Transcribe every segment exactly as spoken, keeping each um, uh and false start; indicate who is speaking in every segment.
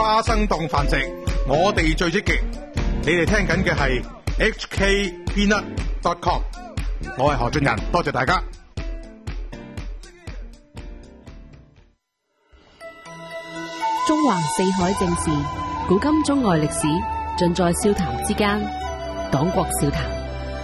Speaker 1: 花生當飯食，我哋最積極。你哋聽緊嘅係 H K Peanut dot com， 我係何俊仁，多謝大家。
Speaker 2: 中環四海正事，古今中外歷史，盡在笑談之間。黨國笑談。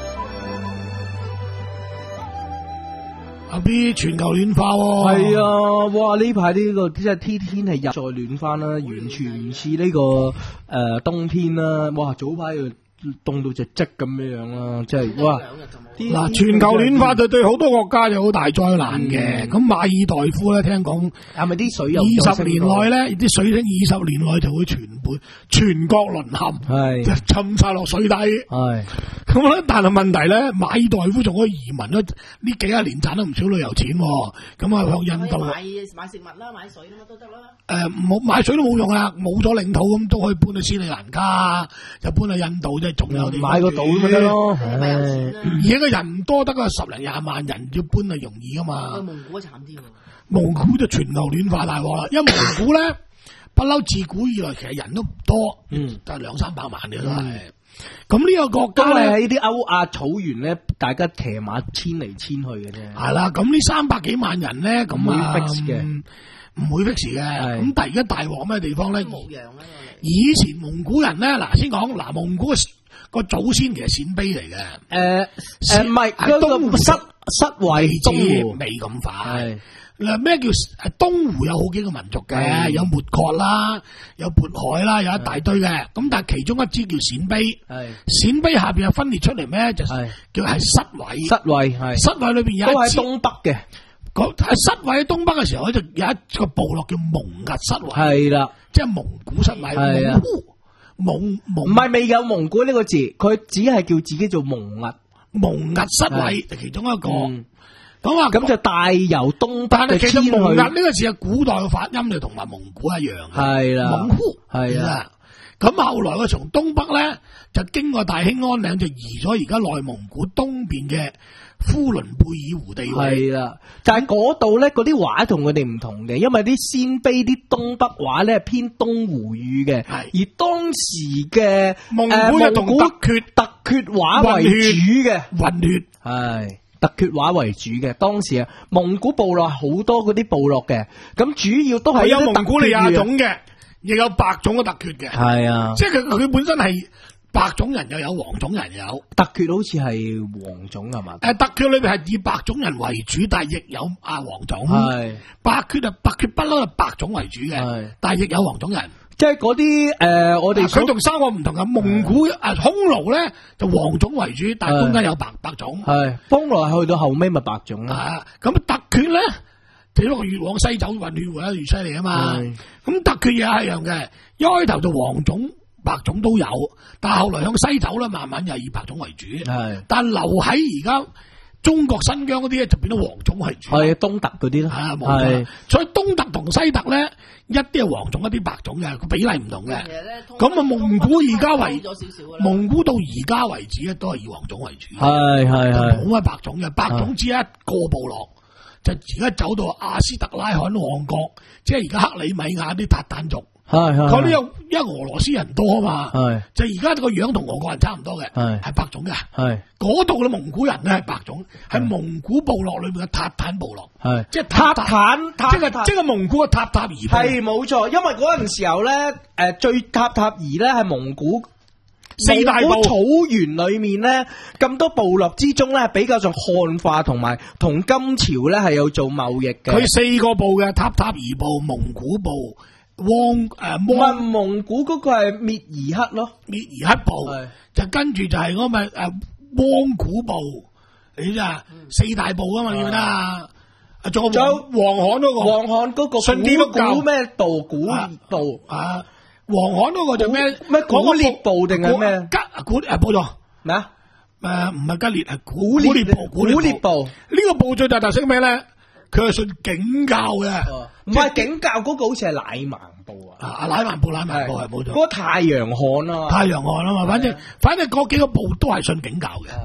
Speaker 3: 阿 B 全球暖化喎，
Speaker 4: 係啊，哇！呢排呢個即係天天係日再暖翻啦，完全唔似呢個誒、呃、冬天啦。哇！早排又凍到隻積咁樣樣啦，即係哇！
Speaker 3: 嗱，全球暖化就對好多國家有好大災難嘅。咁、嗯、馬爾代夫咧，聽講
Speaker 4: 係咪啲水有
Speaker 3: 二十年內咧，啲水星二十年內就會全盤全國淪陷，係就浸晒落水底。係咁咧，但係問題咧，馬爾代夫仲可以移民咧，呢幾廿年賺得唔少旅遊錢。咁啊，向印度
Speaker 5: 買買食物啦，買水啦，乜都得啦。
Speaker 3: 誒、呃，冇買水都冇用啦，冇咗領土咁都可以搬去斯里蘭卡，又搬去印度，即係仲有啲
Speaker 4: 買個島咪得咯。
Speaker 3: 而家嘅人唔多得啊，十零廿萬人要搬係容易噶嘛。
Speaker 5: 蒙古慘啲喎，
Speaker 3: 蒙古就全球暖化大鑊啦，因為蒙古咧不嬲自古以來其實人都唔多，嗯，就係兩三百萬嘅都係。咁呢個國家咧
Speaker 4: 喺啲歐亞草原咧，大家騎馬遷嚟遷去嘅啫。
Speaker 3: 係啦，咁呢三百幾萬人咧，咁啊
Speaker 4: 會 fix 嘅，
Speaker 3: 唔會 fix 嘅。咁但係而家大鑊咩地方咧？
Speaker 5: 牧羊咧，
Speaker 3: 以前蒙古人咧，嗱先講嗱，蒙古個祖先其實鮮卑嚟嘅。誒
Speaker 4: 誒，唔係嗰個失失位
Speaker 3: 東湖未咁快。嗱，咩叫誒東湖有好幾個民族嘅，有抹國啦，有渤海啦，有一大堆嘅。咁但係其中一支叫鮮卑，鮮卑下邊又分裂出嚟咩？就叫係失位。失位係失位裏邊有一支
Speaker 4: 都喺東北嘅。
Speaker 3: 喺失位喺東北嘅時候咧，就有一個部落叫蒙兀失位。係啦，即係蒙古失位。蒙古蒙蒙
Speaker 4: 唔係未有蒙古呢個字，佢只係叫自己做蒙兀。
Speaker 3: 蒙兀失位就其中一個。咁啊，
Speaker 4: 咁就帶由東北嘅遷去。
Speaker 3: 其實蒙兀呢個字係古代嘅發音就同埋蒙古一樣嘅。係啦，蒙古係啦。咁後來佢從東北咧就經過大興安嶺，就移咗而家內蒙古東邊嘅呼倫貝爾湖地位。係啦，
Speaker 4: 就係嗰度咧，嗰啲話同佢哋唔同嘅，因為啲鮮卑啲東北話咧係偏東湖語嘅，而當時嘅
Speaker 3: 蒙古就同突厥
Speaker 4: 突厥話為主嘅
Speaker 3: 混血
Speaker 4: 係。突厥話為主嘅，當時啊，蒙古部落好多嗰啲部落嘅，咁主要都係
Speaker 3: 有蒙古利亞種嘅，亦有白種嘅突厥嘅，係啊，即係佢佢本身係白種人又有黃種人又有，
Speaker 4: 突厥好似係黃種係嘛？
Speaker 3: 誒，突厥裏邊係以白種人為主，但係亦有啊黃種，係白厥啊，白厥不嬲係白種為主嘅，但係亦有黃種人。
Speaker 4: 即係嗰啲誒，我哋
Speaker 3: 佢同三個唔同嘅，蒙古啊，匈奴咧就黃種為主，但係中間有白白種。係
Speaker 4: 匈奴去到後尾咪白種啦。
Speaker 3: 咁突厥咧，就因為越往西走混血會越犀利啊嘛。咁突厥嘢係一樣嘅，一開頭就黃種、白種都有，但係後來向西走咧，慢慢又以白種為主。係，但係留喺而家中國新疆嗰啲咧，就變咗黃種為主。係東突嗰啲咯。係啊，冇錯。所以東突同西突咧。一啲係黃種，一啲白種嘅，個比例唔同嘅。咁啊，蒙古而家為蒙古到而家為止咧，都係以黃種為主。係係係，冇乜白種嘅，白種只係一個部落，就而家走到阿斯特拉罕王國，即係而家克里米亞啲塔坦族。係係，嗰啲有因為俄羅斯人多啊嘛。係，就而家個樣同俄國人差唔多嘅。係，係白種嘅。係，嗰度嘅蒙古人咧係白種，係蒙古部落裏邊嘅塔坦部落。係，即係塔坦，即係即係蒙古嘅塔塔爾。
Speaker 4: 係冇錯，因為嗰陣時候咧，誒最塔塔爾咧係蒙古四大部草原裏面咧咁多部落之中咧，比較上漢化同埋同金朝咧係有做貿易嘅。
Speaker 3: 佢四個部嘅塔塔爾部、蒙古部。汪誒，
Speaker 4: 唔係蒙古嗰個係蔑兒克咯，
Speaker 3: 蔑兒克部就跟住就係嗰個誒汪古部，你知啊？四大部啊嘛，你記得啊？仲有黃罕嗰個，
Speaker 4: 黃罕嗰個
Speaker 3: 信天
Speaker 4: 古咩道古道
Speaker 3: 啊？黃罕嗰個就咩
Speaker 4: 咩古列部定係咩？
Speaker 3: 吉古誒部咗
Speaker 4: 咩啊？
Speaker 3: 誒唔係吉列係古列部，古列部呢個部最大特色咩咧？佢係信景教嘅，
Speaker 4: 唔係景教嗰個好似係乃縵部啊，
Speaker 3: 啊乃縵部乃縵部係冇錯，
Speaker 4: 嗰個太陽漢啊，
Speaker 3: 太陽漢啊嘛，反正反正嗰幾個部都係信景教嘅。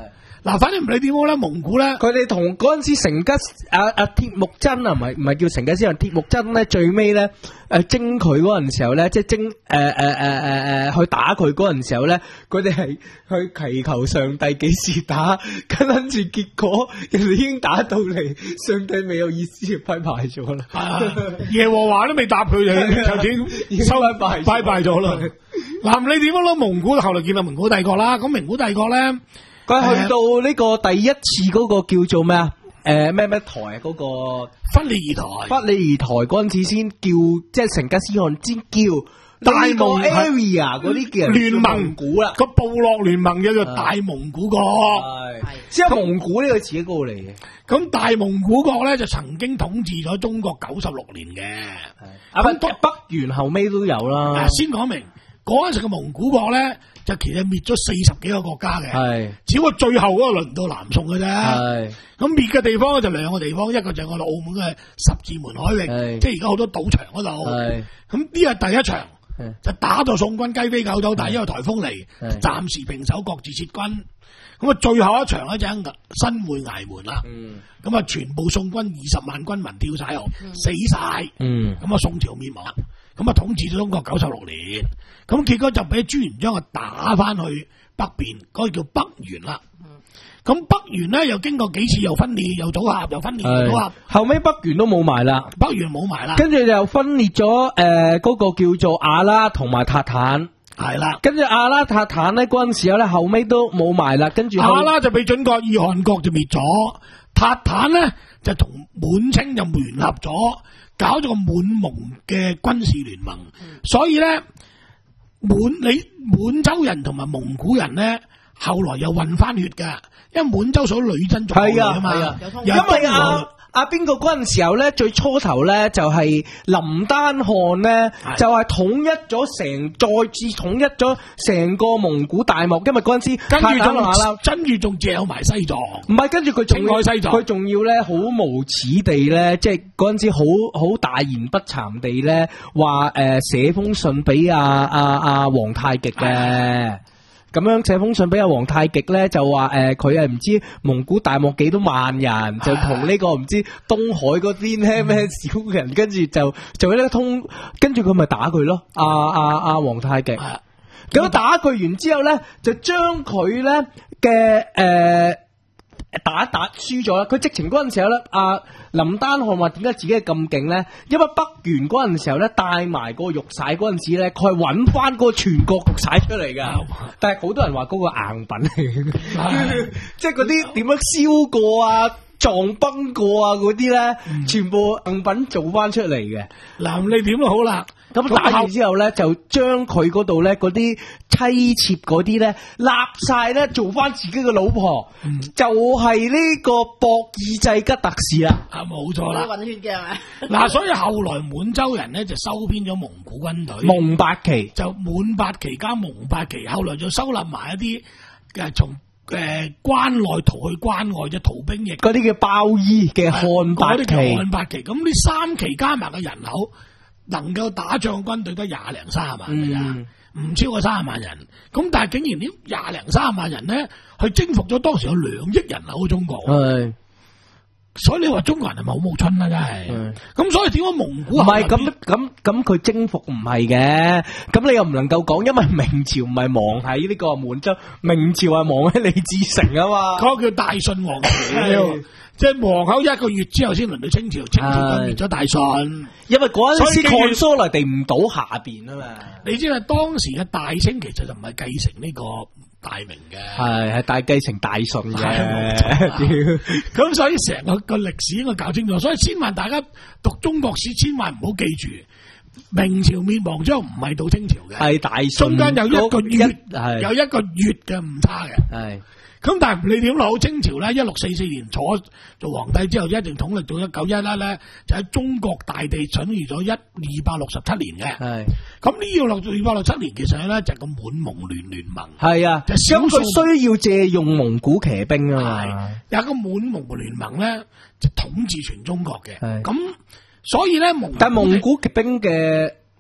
Speaker 3: 嗱，反正唔理點好咧，蒙古咧，
Speaker 4: 佢哋同嗰陣時成吉阿阿鐵木真啊，唔係唔係叫成吉思汗，鐵木真咧最尾咧誒征佢嗰陣時候咧，即係征誒誒誒誒誒去打佢嗰陣時候咧，佢哋係去祈求上帝幾時打，跟住結果人哋已經打到嚟，上帝未有意思就拜拜咗啦。
Speaker 3: 啊、耶和華都未答佢就就已經收拜拜拜拜咗啦。嗱，你點樣咯？蒙古後來見到蒙古帝國啦，咁蒙古帝國咧。
Speaker 4: 佢去到呢個第一次嗰個叫做咩啊？誒咩咩台啊？嗰、那個
Speaker 3: 忽利兒台，
Speaker 4: 忽利兒台嗰陣時先叫，即係成吉思汗先叫大蒙 area 嗰啲叫
Speaker 3: 聯盟
Speaker 4: 蒙古啦，
Speaker 3: 個部落聯盟叫做大蒙古國，
Speaker 4: 係即係蒙古呢個詞嗰個嚟嘅。
Speaker 3: 咁大蒙古國咧就曾經統治咗中國九十六年嘅，
Speaker 4: 啊北北元後尾都有啦。
Speaker 3: 先講明嗰陣時嘅蒙古國咧。就其實滅咗四十幾個國家嘅，係只不過最後嗰個輪到南宋嘅啫。係咁滅嘅地方咧就兩個地方，一個就係我哋澳門嘅十字門海域，即係而家好多賭場嗰度。係咁呢係第一場，就打到宋軍雞飛狗走，但係因為颱風嚟，暫時平手，各自撤軍。咁啊，最後一場咧就喺新會崖門啦。咁啊，全部宋軍二十萬軍民跳晒河，死晒。咁啊，宋朝滅亡。咁啊，統治咗中國九十六年，咁結果就俾朱元璋啊打翻去北邊，嗰、那個叫北元啦。咁、嗯、北元咧又經過幾次又分裂又組合又分裂又組合，
Speaker 4: 後尾北元都冇埋啦，
Speaker 3: 北元冇埋啦，
Speaker 4: 跟住又分裂咗誒嗰個叫做阿拉同埋塔坦，
Speaker 3: 係啦，
Speaker 4: 跟住阿拉塔坦咧嗰陣時候咧後尾都冇埋啦，跟住
Speaker 3: 阿拉就俾準國爾汗國就滅咗，塔坦咧就同滿清就聯合咗。搞咗個滿蒙嘅軍事聯盟，嗯、所以咧滿你滿洲人同埋蒙古人咧，後來又混翻血噶，因為滿洲屬女真族嚟啊嘛，
Speaker 4: 因為啊阿邊個嗰陣時候咧，最初頭咧就係林丹汗咧，就係統一咗成，再次統一咗成個蒙古大漠，因為嗰陣時
Speaker 3: 跟住仲跟住仲借埋西藏，
Speaker 4: 唔係跟住佢仲
Speaker 3: 愛西藏，
Speaker 4: 佢仲要咧好無恥地咧，即係嗰陣時好好大言不慚地咧，話誒寫封信俾阿阿阿皇太極嘅。咁樣寫封信俾阿皇太極咧，就話誒佢係唔知蒙古大漠幾多萬人，就同呢個唔知東海嗰邊咧咩少人，跟住就就呢通，跟住佢咪打佢咯。阿阿阿皇太極，咁打佢完之後咧，就將佢咧嘅誒打一打輸咗啦。佢直情嗰陣時候咧，阿林丹汗話點解自己係咁勁咧？因為北元嗰陣時候咧，帶埋個玉璽嗰陣時咧，佢係揾翻個全國玉璽出嚟噶。但係好多人話嗰個硬品嚟嘅，即係嗰啲點樣燒過啊、撞崩過啊嗰啲咧，嗯、全部硬品做翻出嚟嘅。
Speaker 3: 嗱，你點都好啦。
Speaker 4: 咁打完之後咧，就將佢嗰度咧嗰啲妻妾嗰啲咧，立晒咧做翻自己嘅老婆，嗯、就係呢個博爾濟吉特氏啦。
Speaker 3: 啊，冇錯啦，
Speaker 5: 混血嘅係咪？
Speaker 3: 嗱，所以後來滿洲人咧就收編咗蒙古軍隊，
Speaker 4: 蒙八旗
Speaker 3: 就滿八旗加蒙八旗，後來就收納埋一啲嘅從誒關內逃去關外嘅逃兵役，
Speaker 4: 嗰啲叫包衣嘅漢八旗，
Speaker 3: 漢八旗。咁呢三旗加埋嘅人口，能夠打仗軍隊得廿零三十萬嘅咋，唔、嗯、超過三十萬人。咁但係竟然呢廿零三十萬人咧，去征服咗當時有兩億人口嘅中國。係，所以你話中國人係咪好冇春啦？真係。咁所以點解蒙古唔
Speaker 4: 係咁咁咁佢征服唔係嘅？咁你又唔能夠講，因為明朝唔係亡喺呢個滿洲，明朝係亡喺李自成啊嘛。
Speaker 3: 嗰個叫大順王朝。即係皇后一個月之後先輪到清朝，清朝滅咗大順，
Speaker 4: 因為嗰陣時抗蘇嚟地唔到下邊啊嘛。
Speaker 3: 你知啦，當時嘅大清其實就唔係繼承呢個大明嘅，係
Speaker 4: 係大繼承大順嘅。
Speaker 3: 咁所以成個個歷史應該搞清楚，所以千萬大家讀中國史，千萬唔好記住明朝滅亡之後唔係到清朝嘅，係大順，中間有一個月，有一個月嘅誤差嘅，係。咁但係你點攞清朝咧？一六四四年坐做皇帝之後，一定統歷到一九一一咧，就喺中國大地統治咗一二百六十七年嘅。係咁呢個六二百六七年，其實咧就係個滿蒙聯聯盟。係啊，就少數
Speaker 4: 需要借用蒙古騎兵啊嘛。
Speaker 3: 有一個滿蒙聯盟咧，就統治全中國嘅。咁所以咧蒙，
Speaker 4: 但係蒙古騎兵嘅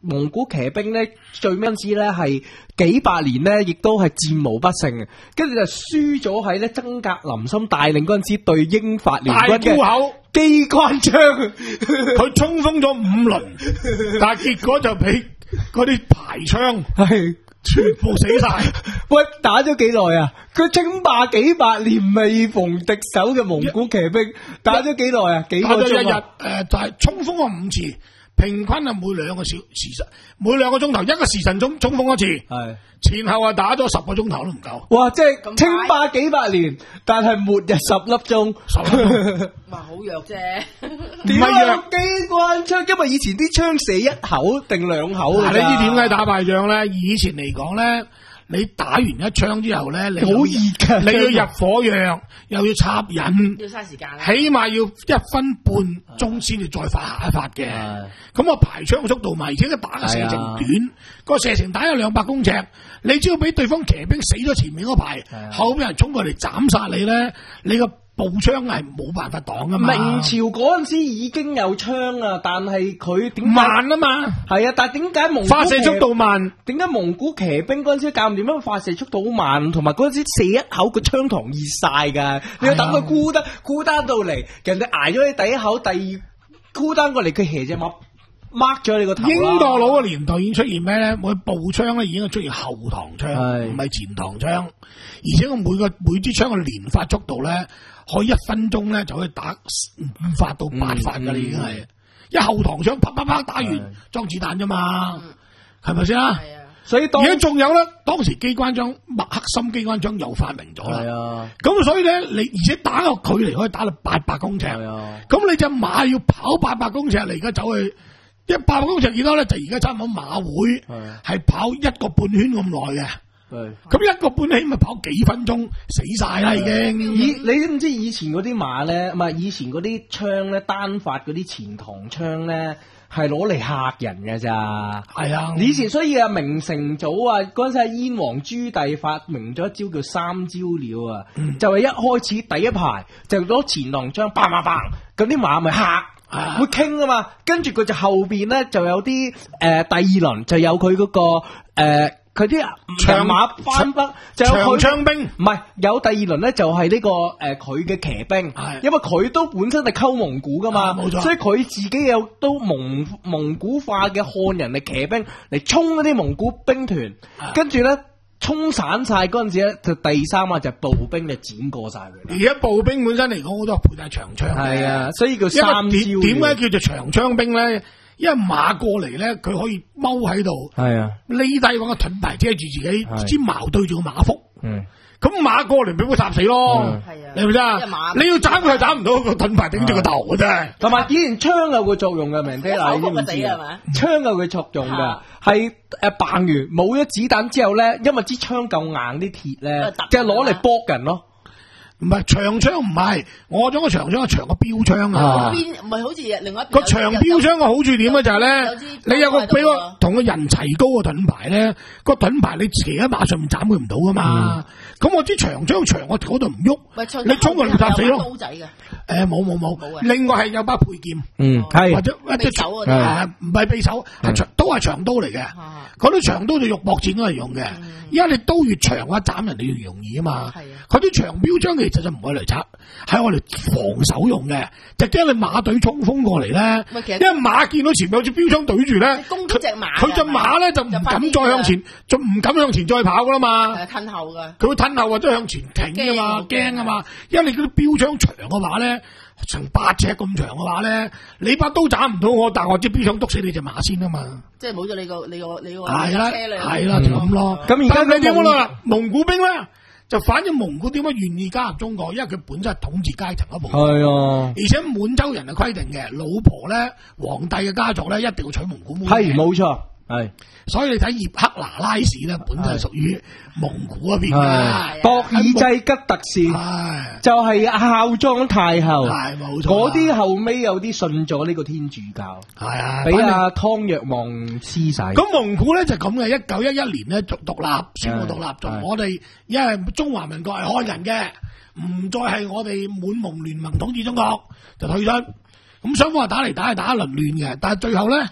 Speaker 4: 蒙古騎兵咧最尾嗰陣時咧係幾百年咧，亦都係戰無不勝嘅，跟住就輸咗喺咧曾格林森帶領嗰陣時對英法聯軍
Speaker 3: 大沽口
Speaker 4: 機關槍，
Speaker 3: 佢衝鋒咗五輪，但係結果就俾嗰啲排槍
Speaker 4: 係
Speaker 3: 全部死晒。
Speaker 4: 喂，打咗幾耐啊？佢稱霸幾百年未逢敵手嘅蒙古騎兵，打咗幾耐啊？幾個
Speaker 3: 打咗一日
Speaker 4: 鐘啊？
Speaker 3: 誒，就係衝鋒咗五次。平均啊，每兩個小時辰，每兩個鐘頭一個時辰衝衝鋒一次，
Speaker 4: 係
Speaker 3: 前後啊打咗十個鐘頭都唔夠。
Speaker 4: 哇！即係稱霸幾百年，但係末日十粒鐘，
Speaker 3: 十粒鐘
Speaker 5: 哇，好弱啫。
Speaker 4: 點啊？機關槍，因為以前啲槍射一口定兩口㗎咋。
Speaker 3: 嗱，你知點解打敗仗咧？以前嚟講咧，你打完一槍之後咧，你
Speaker 4: 好熱㗎，
Speaker 3: 你要入火藥，又要插引，
Speaker 5: 要嘥時間啦。
Speaker 3: 起碼要一分半鐘先至再發下一發嘅。咁我排槍速度嘛，而且佢打嘅射程短，個射程打有兩百公尺，你只要俾對方騎兵死咗前面嗰排，後邊人衝過嚟斬殺你咧，你個步槍係冇辦法擋噶嘛。
Speaker 4: 明朝嗰陣時已經有槍啊，但係佢點解
Speaker 3: 慢啊嘛？
Speaker 4: 係啊，但係點解蒙古
Speaker 3: 發射速度慢？
Speaker 4: 點解蒙古騎兵嗰陣時教唔掂樣發射速度好慢，同埋嗰陣時射一口個槍膛熱晒㗎，你要等佢孤單孤單到嚟，人哋挨咗你第一口，第二孤單過嚟，佢斜隻馬掹咗你個頭。
Speaker 3: 英國佬嘅年代已經出現咩咧？每步槍咧已經係出現後膛槍，唔係前膛槍，而且我每個每支槍嘅連發速度咧，可以一分鐘咧就可以打五發到八發㗎啦，已經係一後膛槍啪啪啪打完裝子彈啫嘛，係咪先啊？
Speaker 4: 所以
Speaker 3: 而家仲有咧，當時機關槍麥克森機關槍又發明咗啦，咁所以咧你而且打個距離可以打到八百公尺，咁你隻馬要跑八百公尺，你而家走去。一百公尺幾多咧？就而家差唔多馬會係跑一個半圈咁耐嘅，咁一個半圈咪跑幾分鐘死晒啦已經。
Speaker 4: 以你知唔知以前嗰啲馬咧，唔係以前嗰啲槍咧，單發嗰啲前膛槍咧，係攞嚟嚇人嘅咋？
Speaker 3: 係啊，
Speaker 4: 以前所以啊，明成祖啊，嗰陣時係燕王朱棣發明咗一招叫三招鳥啊，嗯、就係一開始第一排就攞前膛槍，叭叭叭，咁啲馬咪嚇。啊、會傾啊嘛，跟住佢就後邊咧就有啲誒、呃、第二輪就有佢嗰、那個誒佢啲長馬翻北就有佢
Speaker 3: 長槍兵，
Speaker 4: 唔係有第二輪咧就係呢、這個誒佢嘅騎兵，因為佢都本身係溝蒙古噶嘛，冇錯，所以佢自己有都蒙蒙古化嘅漢人嚟騎兵嚟衝嗰啲蒙古兵團，跟住咧。衝散晒嗰陣時咧，就第三啊就步兵就剪過晒佢。
Speaker 3: 而家步兵本身嚟講，好多配晒長槍。
Speaker 4: 係啊，所以叫三招。
Speaker 3: 點解叫做長槍兵咧？因為馬過嚟咧，佢可以踎喺度。係啊，匿低揾個盾牌遮住自己，支矛對住個馬腹。嗯。咁馬過嚟俾佢插死咯，係啊，你咪知啊？你要斬佢，斬唔到個盾牌頂住個頭嘅啫。同埋以前槍有個作用嘅，明爹嗱，你知唔知啊？槍有個作用嘅，係誒扮完冇咗子彈之後咧，因為支槍夠硬啲鐵咧，即係攞嚟搏人咯。唔係長槍唔係，我種個長槍係長個標槍啊。邊唔係好似另外一邊個長標槍嘅好處點咧就係咧，你有個俾個同個人齊高嘅盾牌咧，個盾牌你騎喺馬上面斬佢唔到噶嘛。咁我支長槍長我嗰度唔喐，你衝過嚟插死咯。刀仔嘅，誒冇冇冇，另外係有把佩劍，嗯係或者一隻手誒唔係匕首，係長都係長刀嚟嘅。嗰啲長刀就肉搏戰都係用嘅，因為你刀越長嘅話斬人哋越容易啊嘛。佢啲長標槍其實就唔係嚟插，係我哋防守用嘅，就驚你馬隊衝鋒過嚟咧。因為馬見到前面有隻標槍對住咧，攻擊隻馬，佢隻馬咧就唔敢再向前，就唔敢向前再跑噶啦嘛。係褪後嘅，佢會褪後或者向前挺噶嘛，驚啊嘛。因為你嗰啲標槍長嘅話咧，成八尺咁長嘅話咧，你把刀斬唔到我，但係我支標槍篤死你隻馬先啊嘛。即係冇咗你個你個你個係啦係啦就咁咯。咁而家你點講啦？蒙古兵咧？就反正蒙古點解願意加入中國？因為佢本身係統治階層一部分，係啊，而且滿洲人係規定嘅，老婆咧，皇帝嘅家族咧，一定要娶蒙古妹。係冇錯，係。所以你睇葉赫那拉氏咧，本身係屬於蒙古嗰邊嘅。博爾濟吉特氏就係孝莊太后，係冇錯。嗰啲後尾有啲信咗呢個天主教，係啊，俾阿湯若望施洗。咁蒙古咧就咁嘅，一九一一年咧就獨立，宣布獨立，就我哋因為中華民國係漢人嘅，唔再係我哋滿蒙聯盟統治中國，就退出。咁雙方打嚟打去打一輪亂嘅，但係最後咧。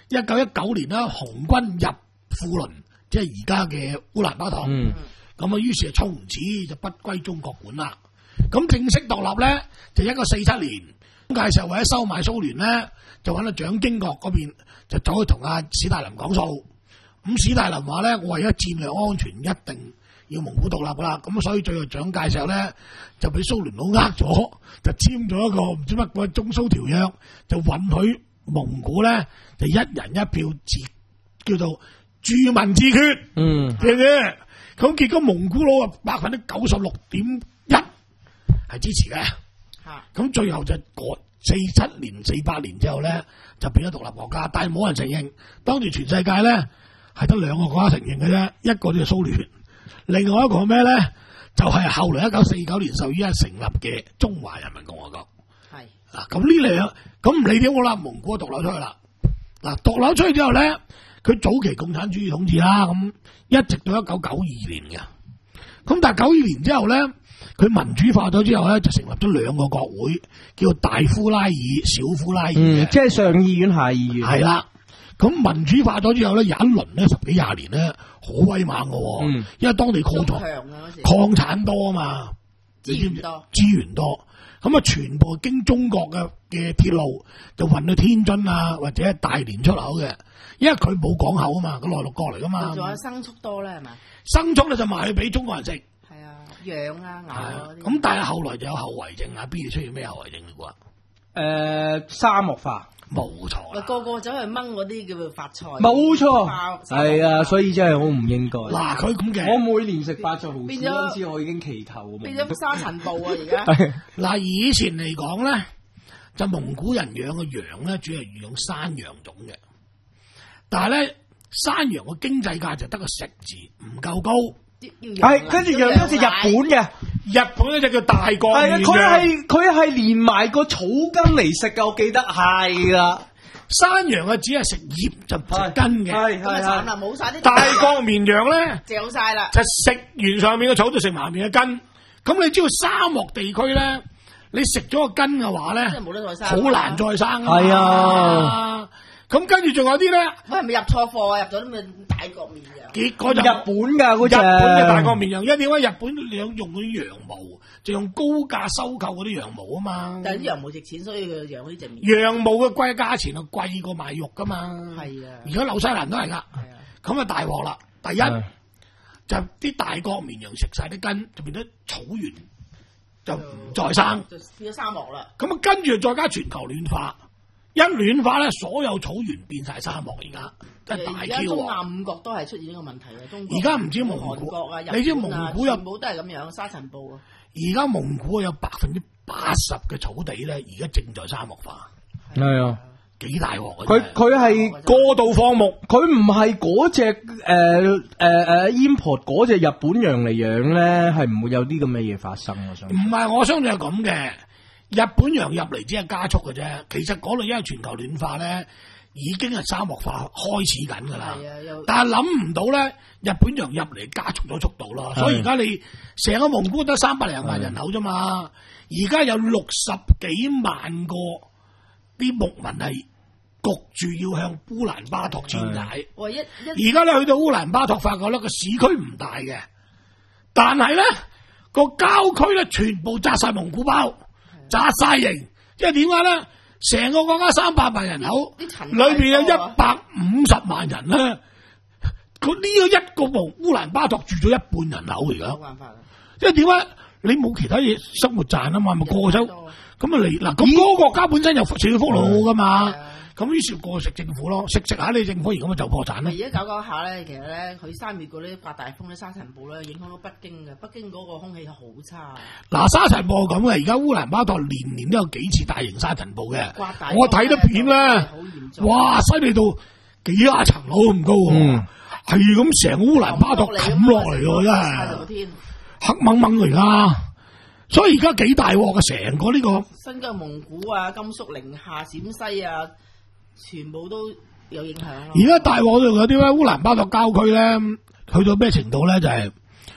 Speaker 3: 一九一九年啦，紅軍入富倫，即係而家嘅烏蘭巴托。
Speaker 4: 嗯，
Speaker 3: 咁啊，於是就從此就不歸中國管啦。咁正式獨立咧，就一九四七年，介紹為咗收買蘇聯咧，就揾到蔣經國嗰邊，就走去同阿史大林講數。咁史大林話咧，我為咗戰略安全，一定要蒙古獨立噶啦。咁所以最後蔣介石咧，就俾蘇聯佬呃咗，就簽咗一個唔知乜鬼中蘇條約，就允許蒙古咧就一人一票自叫做駐民自決。
Speaker 4: 嗯，
Speaker 3: 嘅嘅。咁結果蒙古佬啊百分之九十六點一係支持嘅。咁最後就過四七年、四八年之後咧，就變咗獨立國家，但係冇人承認。當時全世界咧係得兩個國家承認嘅啫，一個就係蘇聯，另外一個係咩咧？就係、是、後來一九四九年十月一日成立嘅中華人民共和國。係嗱，咁呢兩咁唔理點好啦，蒙古獨立出去啦。嗱，獨立出去之後咧，佢早期共產主義統治啦，咁一直到一九九二年嘅。咁但係九二年之後咧，佢民主化咗之後咧，就成立咗兩個國會，叫大呼拉爾、小呼拉爾嘅、
Speaker 4: 嗯，即係上議院、下議院。
Speaker 3: 係啦，咁民主化咗之後咧，有一輪咧十幾廿年咧，好威猛嘅、嗯，因為當地礦藏礦產多啊嘛，資源多，資源多，咁啊全部經中國嘅嘅鐵路就運到天津啊，或者大連出口嘅，因為佢冇港口啊嘛，個內陸國嚟噶嘛。
Speaker 5: 仲有牲畜多咧係嘛？
Speaker 3: 牲畜咧就賣去俾中國人食。
Speaker 5: 係啊，羊啊牛啊嗰啲。
Speaker 3: 咁但係後來就有後遺症啊，邊度出現咩後遺症嘅啩？
Speaker 4: 誒、呃，沙漠化。
Speaker 3: 冇錯啦，
Speaker 5: 個個走去掹嗰啲叫做發菜，
Speaker 4: 冇錯，係啊，所以真係好唔應該。
Speaker 3: 嗱，佢咁嘅，
Speaker 4: 我每年食發菜毫子嗰陣時，我已經祈求
Speaker 5: 變咗沙塵暴啊！而家
Speaker 3: 嗱，以前嚟講咧，就蒙古人養嘅羊咧，主要係養山羊種嘅，但係咧山羊嘅經濟價值得個食字，唔夠高。
Speaker 4: 係，跟住養一隻日本嘅，
Speaker 3: 日本嗰隻叫大國綿羊，
Speaker 4: 佢係佢係連埋個草根嚟食嘅，我記得係啦。
Speaker 3: 山羊啊，只係食葉就唔食根嘅，
Speaker 4: 係係
Speaker 5: 慘啦，冇晒啲
Speaker 3: 大國綿羊咧，
Speaker 5: 嚼晒啦，
Speaker 3: 就食完上面嘅草就食埋面嘅根。咁你知道沙漠地區咧，你食咗個根嘅話咧，
Speaker 5: 真係冇得再生，
Speaker 3: 好難再生啊。
Speaker 4: 係啊。
Speaker 3: 咁跟住仲有啲咧，
Speaker 5: 喂，係咪入錯貨啊？入咗啲咩大國綿羊？
Speaker 3: 結果就
Speaker 4: 日本㗎嗰隻，
Speaker 3: 日本嘅大國綿羊，因為點解日本兩用嗰啲羊毛，就用高價收購嗰啲羊毛啊嘛。
Speaker 5: 但係啲羊毛值錢，所以佢養呢隻綿羊。
Speaker 3: 羊毛嘅貴價錢係貴過賣肉噶嘛。
Speaker 5: 係啊，
Speaker 3: 而家紐西蘭都係㗎。係啊，咁啊大鑊啦！第一就啲大國綿羊食晒啲根，就變咗草原就唔再生，
Speaker 5: 就變咗沙漠啦。
Speaker 3: 咁啊跟住再加全球暖化。一暖化咧，所有草原變晒沙漠，而家真係大 Q 啊！
Speaker 5: 而家東亞五國都係出現呢個問題嘅，中國
Speaker 3: 而家唔知蒙古、
Speaker 5: 韓國啊、
Speaker 3: 你知蒙古有
Speaker 5: 冇都係咁樣沙塵暴啊！
Speaker 3: 而家蒙古有百分之八十嘅草地咧，而家正在沙漠化。
Speaker 4: 係啊，
Speaker 3: 幾大鑊啊！
Speaker 4: 佢佢係
Speaker 3: 過度放牧，
Speaker 4: 佢唔係嗰隻誒誒誒 import 嗰隻日本羊嚟養咧，係唔會有啲咁嘅嘢發生。我想唔
Speaker 3: 係，我相信係咁嘅。日本羊入嚟只係加速嘅啫，其實嗰度因為全球暖化咧，已經係沙漠化開始緊噶啦。但係諗唔到咧，日本羊入嚟加速咗速度咯。所以而家你成個蒙古得三百零萬人口啫嘛，而家有六十幾萬個啲牧民係焗住要向烏蘭巴托遷徙。而家咧去到烏蘭巴托，發覺咧個市區唔大嘅，但係咧個郊區咧全部紮晒蒙古包。紮晒型，因為點解咧？成個國家三百萬人口，裏邊有一百五十萬人咧。佢呢個一個蒙烏蘭巴托住咗一半人口嚟噶。冇辦法啦。因為點解？你冇其他嘢生活賺啊嘛，咪過咗咁啊嚟嗱。咁嗰個國家本身有社會福利好噶嘛。咁於是過食政府咯，食食下你政府而咁就破產啦。
Speaker 5: 而家搞搞下咧，其實咧佢三月嗰啲發大風咧沙塵暴咧，影響到北京嘅。北京嗰個空氣好差。嗱，
Speaker 3: 沙塵暴咁嘅，而家烏蘭巴托年年都有幾次大型沙塵暴嘅。我睇得片咧，哇，犀利到幾廿層樓咁高喎，係咁成個烏蘭巴托冚落嚟喎，真係黑掹掹嚟㗎。所以而家幾大鑊嘅，成個呢個
Speaker 5: 新疆蒙古啊、甘肅、寧夏、陝西啊。全部都有影響。而
Speaker 3: 家大鑊度有啲咧，烏蘭巴托郊區咧，去到咩程度咧？就係、是、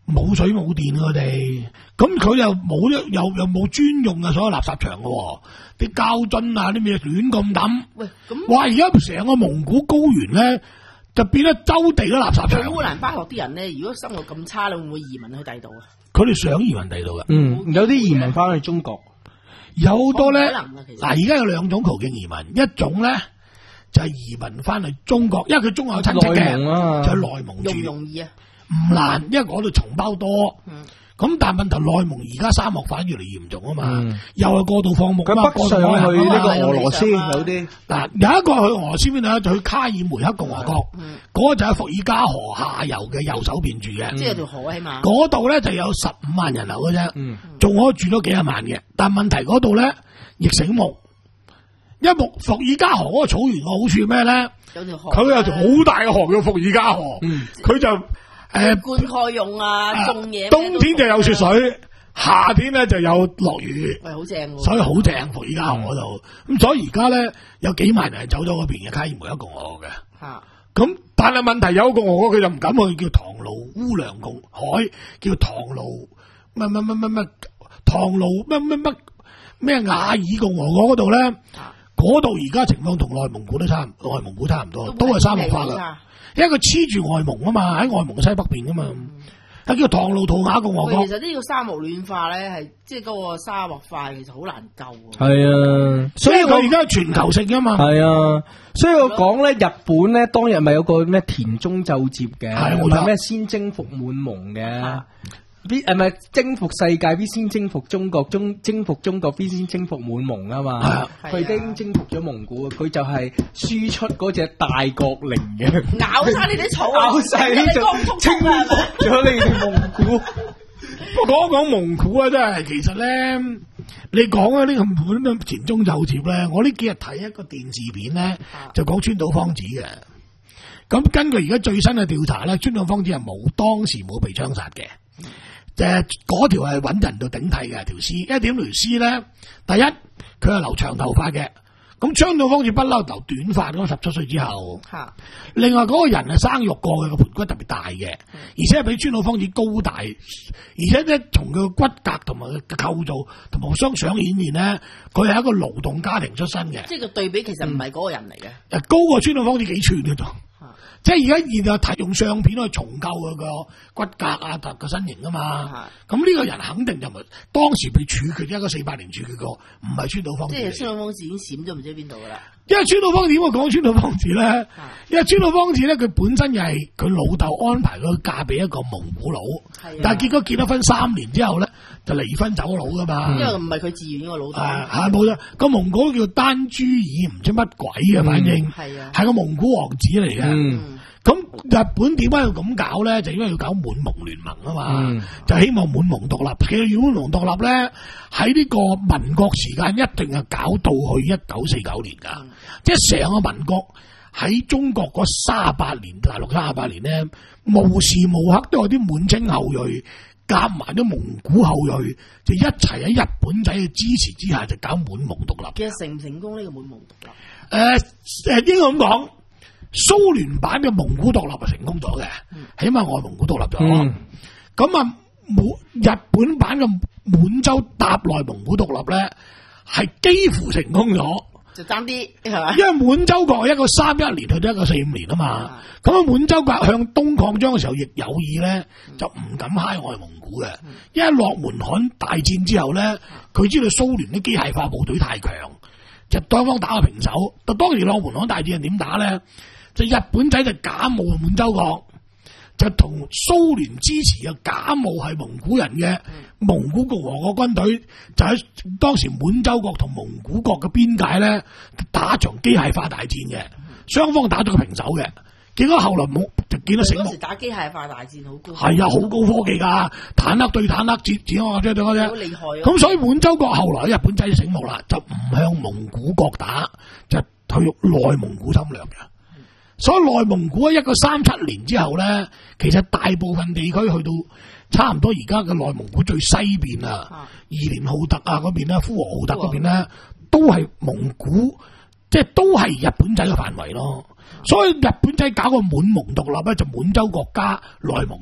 Speaker 3: 冇水冇電佢哋，咁佢又冇又又冇專用嘅所有垃圾場嘅，啲膠樽啊啲咩亂咁抌。
Speaker 5: 喂，咁
Speaker 3: 哇！而家成個蒙古高原咧，就變咗周地都垃圾場。
Speaker 5: 烏蘭巴托啲人咧，如果生活咁差，你會唔會移民去第度啊？
Speaker 3: 佢哋想移民第度嘅。
Speaker 4: 嗯，有啲移民翻去中國，
Speaker 3: 有好多咧。
Speaker 5: 可能啊其實
Speaker 3: 嗱，而家有兩種途徑移民，一種咧就係、是、移民翻去中國，因為佢中國有親戚嘅，
Speaker 4: 內蒙啊
Speaker 3: 就喺內蒙住，
Speaker 5: 容唔容易啊？
Speaker 3: 唔難，因為嗰度同胞多。
Speaker 5: 嗯
Speaker 3: 咁但係問題內蒙而家沙漠化越嚟越嚴重啊嘛，
Speaker 4: 嗯
Speaker 3: 又係過度放牧啊嘛，
Speaker 4: 佢北上去呢個
Speaker 3: 過度
Speaker 4: 俄羅斯
Speaker 5: 有理想啊
Speaker 4: 有啲，
Speaker 3: 嗱，有一個去俄羅斯邊度咧，就去卡爾梅克共和國，
Speaker 5: 嗯
Speaker 3: 嗰、個就喺伏爾加河下游嘅右手邊住嘅，
Speaker 5: 即係有條河起碼。
Speaker 3: 嗰度咧就有十五萬人流嘅啫，
Speaker 4: 嗯
Speaker 3: 仲可以住咗幾廿萬嘅，但問題嗰度咧亦醒目，一木伏爾加河嗰個草原嘅好處咩咧？
Speaker 5: 有條河，
Speaker 3: 佢有條好大嘅河叫伏爾加河，佢、就誒、呃、
Speaker 5: 灌溉用啊，種嘢。
Speaker 3: 冬天就有雪水。夏天咧就有落雨，
Speaker 5: 喂，好正喎！
Speaker 3: 所以好正伏爾加河嗰度。咁所以而家咧有幾萬人走咗嗰邊嘅卡爾梅克共和國嘅。
Speaker 5: 嚇，
Speaker 3: 咁但係問題有一個共和國佢就唔敢去，叫唐盧烏梁共海，叫唐盧乜乜乜乜乜唐盧乜乜乜咩瓦爾共和國嗰度咧，嗰度而家情況同內蒙古都差唔，內蒙古差唔多，都係沙漠化噶，因為佢黐住外蒙啊嘛，喺外蒙西北邊噶嘛。係叫唐努圖瓦共和國。
Speaker 5: 其實呢個沙漠暖化咧，係即係嗰個沙漠化，其實好難救啊。
Speaker 4: 係啊，
Speaker 3: 所以佢而家係全球性噶嘛。
Speaker 4: 係啊，所以我講咧，日本咧當日咪有個咩田中奏摺嘅，
Speaker 3: 係
Speaker 4: 咪咩先征服滿蒙嘅。必誒咪征服世界，必先征服中國；中征服中國，必先征服滿蒙啊嘛。佢已經征服咗蒙古，佢就係輸出嗰隻大角羚嘅，
Speaker 5: 咬晒你啲草，
Speaker 4: 咬晒呢隻，征服咗你哋蒙古。
Speaker 3: 我講一講蒙古啊，真係其實咧，你講啊呢個咁樣田中奏摺咧，我呢幾日睇一個電視片咧，就講川島芳子嘅。咁根據而家最新嘅調查咧，川島芳子係冇當時冇被槍殺嘅。誒，嗰條係揾人到頂替嘅條屍，因為點條屍咧？第一，佢係留長頭髮嘅，咁川島芳子不嬲留短髮嗰十七歲之後。嚇！另外嗰個人係生育過嘅，個盤骨特別大嘅，而且係比川島芳子高大，而且咧從佢個骨骼同埋佢嘅構造同埋相相顯現咧，佢係一個勞動家庭出身嘅。
Speaker 5: 即係個對比其實唔係嗰個人嚟嘅。
Speaker 3: 誒，高過川島芳子幾寸嘅都。即係而家現在睇用相片去重構佢個骨骼啊，同個身形啊嘛。咁呢個人肯定就唔係當時被處決，一個四八年處決過，唔係川島芳子。
Speaker 5: 即係川島芳子已經閃咗唔知邊度噶啦。
Speaker 3: 因為川島芳子點會講川島芳子咧？因為川島芳子咧，佢本身又係佢老豆安排佢嫁俾一個蒙古佬，但係結果結咗婚三年之後咧，就離婚走佬噶嘛。因
Speaker 5: 為唔係佢自願個老豆。
Speaker 3: 係係冇錯，個蒙古叫丹珠爾，唔知乜鬼嘅，反正係啊，係個蒙古王子嚟嘅。嗯咁日本點解要咁搞咧？就因為要搞滿蒙聯盟啊嘛，嗯、就希望滿蒙獨立。其實滿蒙獨立咧，喺呢個民國時間一定係搞到去一九四九年噶，嗯、即係成個民國喺中國嗰卅八年，大陸卅八年咧，無時無刻都有啲滿清後裔夾埋啲蒙古後裔，就一齊喺日本仔嘅支持之下，就搞滿蒙獨立。
Speaker 5: 其實成唔成功呢個滿蒙獨立？誒、
Speaker 3: 呃、誒，應該咁講。蘇聯版嘅蒙古獨立係成功咗嘅，嗯、起碼外蒙古獨立咗。咁啊、嗯，日本版嘅滿洲搭內蒙古獨立咧，係幾乎成功咗，
Speaker 5: 就爭啲係嘛？
Speaker 3: 因為滿洲國係一個三一年去到一個四五年啊嘛。咁啊、嗯，滿洲國向東擴張嘅時候，亦有意咧就唔敢揩外蒙古嘅，嗯、因為諾門罕大戰之後咧，佢知道蘇聯啲機械化部隊太強，就雙方打個平手。但當時諾門罕大戰係點打咧？就日本仔就假冒滿洲國，就同蘇聯支持嘅假冒係蒙古人嘅蒙古共和國軍隊，就喺當時滿洲國同蒙古國嘅邊界咧打場機械化大戰嘅，雙方打咗個平手嘅。結果後來冇就見到醒目。
Speaker 5: 嗰時打機械化大戰好高。
Speaker 3: 係啊，好高科技㗎，坦克對坦克，戰戰我啫對我啫。
Speaker 5: 好厲害啊！
Speaker 3: 咁所以滿洲國後來日本仔就醒目啦，就唔向蒙古國打，就退入內蒙古侵略嘅。所以內蒙古喺一九三七年之後咧，其實大部分地區去到差唔多而家嘅內蒙古最西邊啊，伊連浩特啊嗰邊咧，呼和浩特嗰邊咧，都係蒙古，即係都係日本仔嘅範圍咯。所以日本仔搞個滿蒙獨立咧，就滿洲國家內蒙嘅。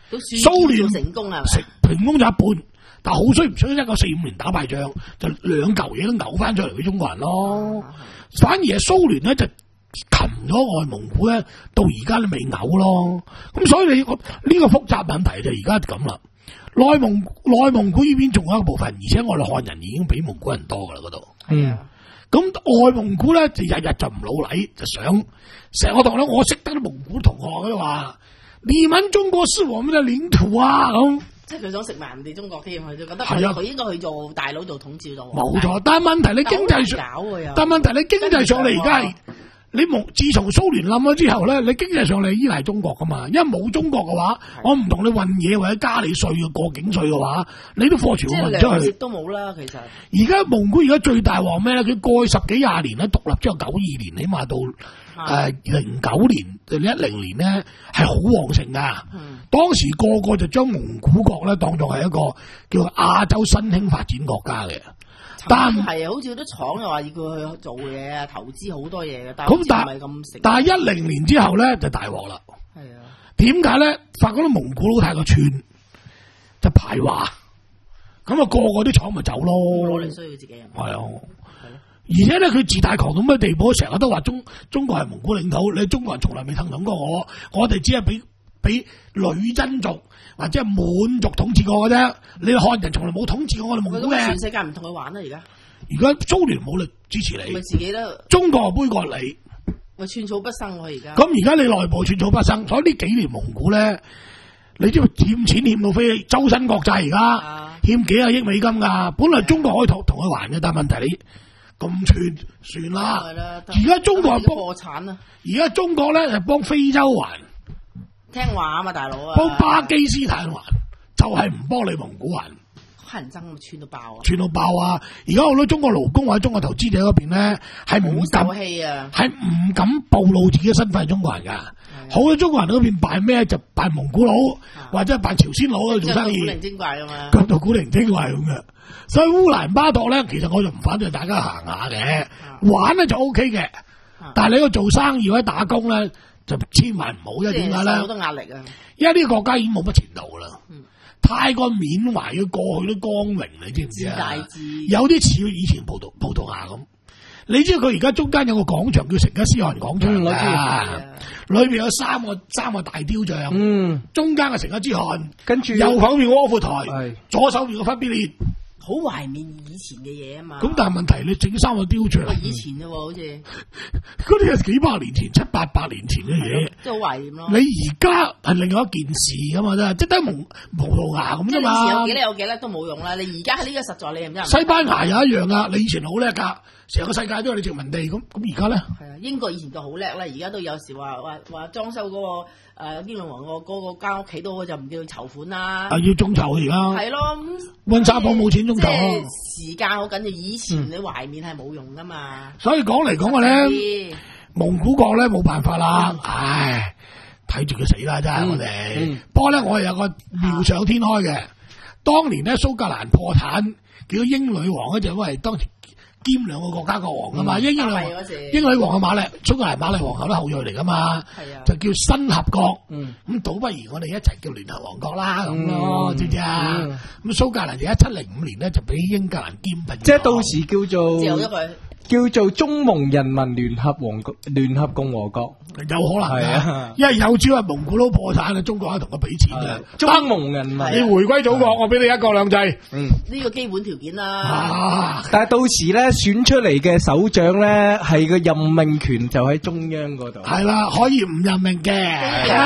Speaker 5: 都輸
Speaker 3: 蘇聯
Speaker 5: 成功係咪？
Speaker 3: 成成功咗一半，但好衰唔衰？一九四五年打敗仗，就兩嚿嘢都嘔翻出嚟俾中國人咯。
Speaker 5: 啊
Speaker 3: 反而係蘇聯咧就擒咗外蒙古咧，到而家都未嘔咯。咁所以你呢、這個複雜問題就而家咁啦。內蒙內蒙古呢邊仲有一個部分，而且我哋漢人已經比蒙古人多噶啦嗰度。
Speaker 4: 嗯，
Speaker 3: 咁外蒙古咧就日日就唔老禮，就想成個同咧，我識得啲蒙古同學佢都話：你們中國是我們的領土啊！咁
Speaker 5: 即係佢想食埋人哋中國添，佢就覺得
Speaker 3: 係啊
Speaker 5: 佢應該去做大佬做統治度。
Speaker 3: 冇錯，但係問題你經濟上，
Speaker 5: 搞㗎又
Speaker 3: 但係問題你經濟上你而家係。你蒙自從蘇聯冧咗之後咧，你經濟上你依賴中國噶嘛？因為冇中國嘅話，我唔同你運嘢或者加你稅嘅過境稅嘅話，你都貨全部運
Speaker 5: 即係糧
Speaker 3: 出去。
Speaker 5: 食都冇啦，其實。
Speaker 3: 而家蒙古而家最大鑊咩咧？佢過去十幾廿年咧，獨立之後九二年，起碼到誒零九年到一零年咧，係好旺盛噶。
Speaker 5: 嗯、
Speaker 3: 當時個個就將蒙古國咧當作係一個叫做亞洲新興發展國家嘅。但
Speaker 5: 係啊，好似好多廠又話要佢去做嘢啊，投資好多嘢嘅，但
Speaker 3: 咁但
Speaker 5: 係唔係咁成。
Speaker 3: 但係一零年之後咧就大鑊啦。
Speaker 5: 係啊，
Speaker 3: 點解咧？發覺啲蒙古佬太過串，就排華，咁啊個個啲廠咪走咯。
Speaker 5: 攞嚟需要自己人。
Speaker 3: 係啊，
Speaker 5: 係咯。
Speaker 3: 而且咧佢自大狂到咩地步？成日都話中中國係蒙古領土，你中國人從來未統過我，我哋只係俾俾女真族或者係滿族統治過嘅啫。你漢人從來冇統治過我哋蒙古嘅。
Speaker 5: 全世界唔同佢玩啦，而家。
Speaker 3: 而家蘇聯冇力支持你，
Speaker 5: 咪自己咧。
Speaker 3: 中國杯葛你，
Speaker 5: 咪寸草不生喎而家。
Speaker 3: 咁而家你內部寸草不生，所以呢幾年蒙古咧，你知唔知欠錢欠到飛，周身國債而家、啊、欠幾廿億美金噶。本來中國可以同同佢還嘅，但係問題你咁串算啦。而家中國係幫
Speaker 5: 破產啊！
Speaker 3: 而家中國咧係幫非洲還，
Speaker 5: 聽話啊嘛，大佬啊！
Speaker 3: 幫巴基斯坦還，就係唔幫你蒙古還。
Speaker 5: 乞人憎咁串到爆啊！
Speaker 3: 串到爆啊！而家好多中國勞工或者中國投資者嗰邊咧，係唔敢
Speaker 5: 氣啊，
Speaker 3: 係唔敢暴露自己嘅身份係中國人噶。好多中國人嗰邊扮咩就扮蒙古佬，啊、或者扮朝鮮佬去做生意，
Speaker 5: 古靈精怪噶嘛，
Speaker 3: 咁到古靈精怪咁嘅。所以烏蘭巴托咧，其實我就唔反對大家行下嘅，啊、玩咧就 O K 嘅。啊、但係你去做生意或者打工咧，就千萬唔好，因為點解咧？
Speaker 5: 好多壓力啊！
Speaker 3: 因為呢個國家已經冇乜前途啦。
Speaker 5: 嗯
Speaker 3: 太過緬懷佢過去啲光榮，你知唔知啊？有啲似以前葡萄葡萄牙咁。你知道佢而家中間有個廣場叫成吉思汗廣場啊，裏邊有三個三個大雕像，嗯，中間嘅成吉思汗，跟住右手邊個柯富台，左手邊個忽必烈。
Speaker 5: 好懷念以前嘅嘢啊嘛！
Speaker 3: 咁但係問題你整三個雕像，
Speaker 5: 以前啫喎，好似
Speaker 3: 嗰啲係幾百年前、七八百年前嘅嘢，
Speaker 5: 即係好懷念咯。
Speaker 3: 你而家係另外一件事噶嘛，真係即係蒙葡萄牙咁啫嘛。
Speaker 5: 以前有幾叻有幾叻都冇用啦，你而家喺呢個實在你唔知。
Speaker 3: 西班牙又一樣啊，你以前好叻噶，成個世界都係你殖民地咁，咁而家咧？係
Speaker 5: 啊，英國以前就好叻啦，而家都有時話話話裝修嗰個。誒，英女王個嗰個間屋企都就唔叫籌款啦，
Speaker 3: 啊要眾籌而家，
Speaker 5: 係咯，
Speaker 3: 溫莎堡冇錢眾籌，
Speaker 5: 時間好緊要，以前你懷緬係冇用噶嘛。
Speaker 3: 所以講嚟講去咧，蒙古國咧冇辦法啦，唉，睇住佢死啦真係我哋。不過咧我係有個妙想天開嘅，當年咧蘇格蘭破產，叫英女王咧就因為當時。兼兩個國家國王噶嘛，英英女王英女王嘅瑪麗蘇格蘭瑪麗皇后都後裔嚟噶嘛，就叫新合國，咁倒不如我哋一齊叫聯合王國啦咁咯，知唔知啊？咁蘇格蘭就一七零五年咧就俾英格蘭兼併，
Speaker 4: 即係到時叫做
Speaker 5: 借咗佢。
Speaker 4: 叫做中蒙人民聯合王國聯合共和國，
Speaker 3: 有可能嘅，因為有朝係蒙古佬破產啊，中國可同佢俾錢嘅。
Speaker 4: 中蒙人民，
Speaker 3: 你回歸祖國，我俾你一國兩制。
Speaker 5: 嗯，呢個基本條件啦。
Speaker 4: 但係到時咧選出嚟嘅首長咧，係個任命權就喺中央嗰度。
Speaker 3: 係啦，可以唔任命嘅。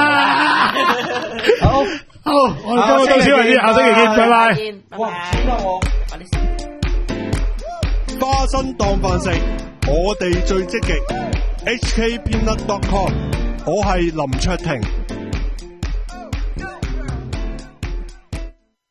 Speaker 4: 好，
Speaker 3: 好，我哋多多少為止，下星期見，拜拜。
Speaker 4: 哇，點解我？
Speaker 6: 花生當飯食，我哋最積極。H K Peanut dot com， 我係林卓廷。